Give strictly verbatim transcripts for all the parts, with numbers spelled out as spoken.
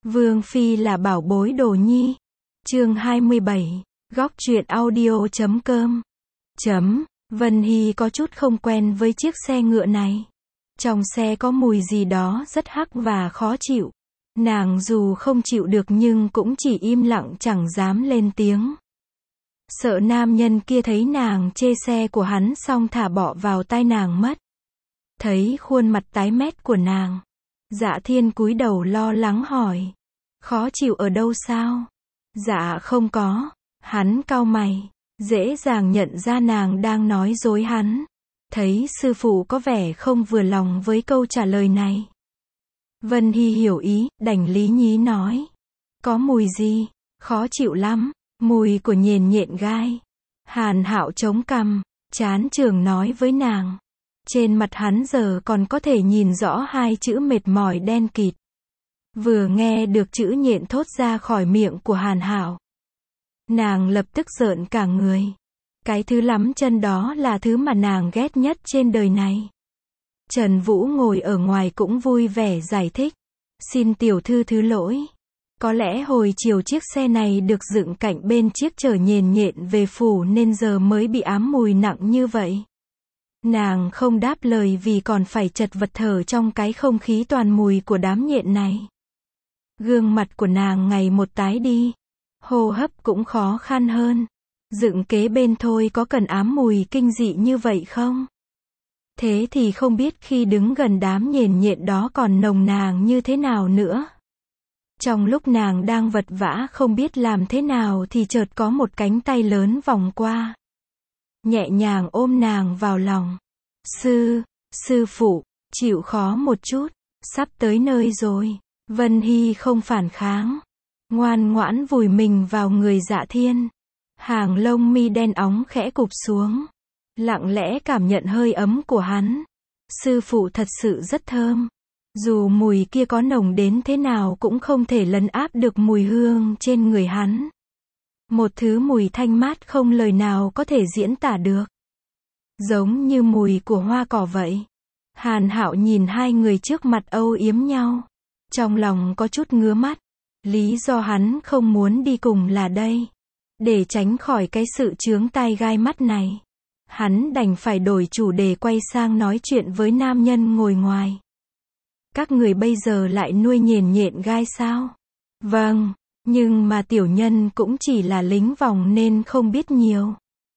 Vương Phi là bảo bối đồ nhi. Chương hai mươi bảy. Góc truyện audio chấm com. Chấm. Vân Hy có chút không quen với chiếc xe ngựa này. Trong xe có mùi gì đó rất hắc và khó chịu. Nàng dù không chịu được nhưng cũng chỉ im lặng chẳng dám lên tiếng. Sợ nam nhân kia thấy nàng chê xe của hắn xong thả bọ vào tai nàng mất. Thấy khuôn mặt tái mét của nàng, Dạ Thiên cúi đầu lo lắng hỏi. Khó chịu ở đâu sao? Dạ không có. Hắn cau mày, dễ dàng nhận ra nàng đang nói dối hắn. Thấy sư phụ có vẻ không vừa lòng với câu trả lời này. Vân Hy hiểu ý, đành lý nhí nói. Có mùi gì? Khó chịu lắm. Mùi của nhện nhện gai. Hàn Hạo chống cằm, chán chường nói với nàng. Trên mặt hắn giờ còn có thể nhìn rõ hai chữ mệt mỏi đen kịt. Vừa nghe được chữ nhện thốt ra khỏi miệng của Hàn Hạo, nàng lập tức rợn cả người. Cái thứ lắm chân đó là thứ mà nàng ghét nhất trên đời này. Trần Vũ ngồi ở ngoài cũng vui vẻ giải thích. Xin tiểu thư thứ lỗi. Có lẽ hồi chiều chiếc xe này được dựng cạnh bên chiếc chở nhện nhện về phủ nên giờ mới bị ám mùi nặng như vậy. Nàng không đáp lời vì còn phải chật vật thở trong cái không khí toàn mùi của đám nhện này. Gương mặt của nàng ngày một tái đi. Hô hấp cũng khó khăn hơn. Dựng kế bên thôi có cần ám mùi kinh dị như vậy không? Thế thì không biết khi đứng gần đám nhện nhện đó còn nồng nàn như thế nào nữa. Trong lúc nàng đang vật vã không biết làm thế nào thì chợt có một cánh tay lớn vòng qua. Nhẹ nhàng ôm nàng vào lòng. Sư, sư phụ, chịu khó một chút, sắp tới nơi rồi. Vân Hy không phản kháng. Ngoan ngoãn vùi mình vào người Dạ Thiên. Hàng lông mi đen óng khẽ cụp xuống. Lặng lẽ cảm nhận hơi ấm của hắn. Sư phụ thật sự rất thơm. Dù mùi kia có nồng đến thế nào cũng không thể lấn áp được mùi hương trên người hắn. Một thứ mùi thanh mát không lời nào có thể diễn tả được. Giống như mùi của hoa cỏ vậy. Hàn Hạo nhìn hai người trước mặt âu yếm nhau. Trong lòng có chút ngứa mắt. Lý do hắn không muốn đi cùng là đây. Để tránh khỏi cái sự chướng tai gai mắt này, hắn đành phải đổi chủ đề quay sang nói chuyện với nam nhân ngồi ngoài. Các người bây giờ lại nuôi nhện nhện gai sao? Vâng, nhưng mà tiểu nhân cũng chỉ là lính vòng nên không biết nhiều.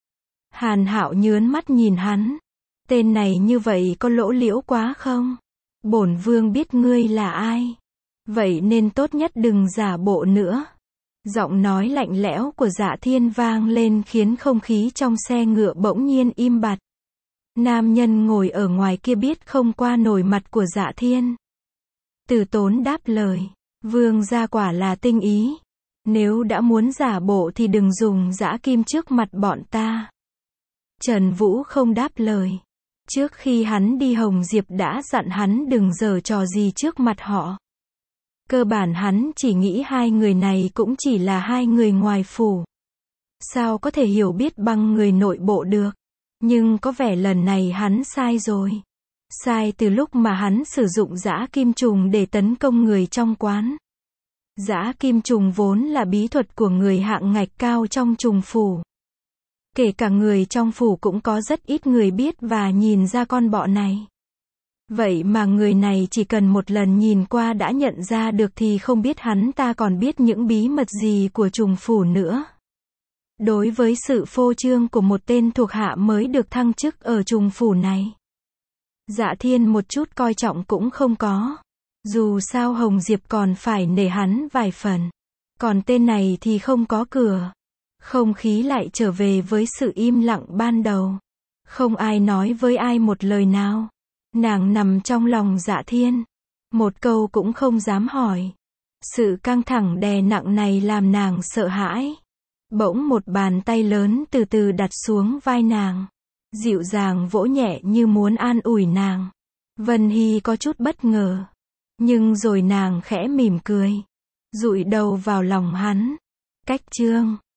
Hàn Hạo nhớn mắt nhìn hắn. Tên này như vậy có lỗ liễu quá không? Bổn vương biết ngươi là ai. Vậy nên tốt nhất đừng giả bộ nữa. Giọng nói lạnh lẽo của Dạ Thiên vang lên khiến không khí trong xe ngựa bỗng nhiên im bặt. Nam nhân ngồi ở ngoài kia biết không qua nổi mặt của Dạ Thiên. Từ Tốn đáp lời. Vương gia quả là tinh ý. Nếu đã muốn giả bộ thì đừng dùng dã kim trước mặt bọn ta. Trần Vũ không đáp lời. Trước khi hắn đi Hồng Diệp đã dặn hắn đừng giở trò gì trước mặt họ. Cơ bản hắn chỉ nghĩ hai người này cũng chỉ là hai người ngoài phủ. Sao có thể hiểu biết bằng người nội bộ được. Nhưng có vẻ lần này hắn sai rồi. Sai từ lúc mà hắn sử dụng dã kim trùng để tấn công người trong quán. Dã kim trùng vốn là bí thuật của người hạng ngạch cao trong trùng phủ. Kể cả người trong phủ cũng có rất ít người biết và nhìn ra con bọ này. Vậy mà người này chỉ cần một lần nhìn qua đã nhận ra được thì không biết hắn ta còn biết những bí mật gì của trùng phủ nữa. Đối với sự phô trương của một tên thuộc hạ mới được thăng chức ở trùng phủ này, Dạ Thiên một chút coi trọng cũng không có. Dù sao Hồng Diệp còn phải nể hắn vài phần. Còn tên này thì không có cửa. Không khí lại trở về với sự im lặng ban đầu. Không ai nói với ai một lời nào. Nàng nằm trong lòng Dạ Thiên. Một câu cũng không dám hỏi. Sự căng thẳng đè nặng này làm nàng sợ hãi. Bỗng một bàn tay lớn từ từ đặt xuống vai nàng. Dịu dàng vỗ nhẹ như muốn an ủi nàng. Vân Hy có chút bất ngờ. Nhưng rồi nàng khẽ mỉm cười. Dụi đầu vào lòng hắn. Cách chương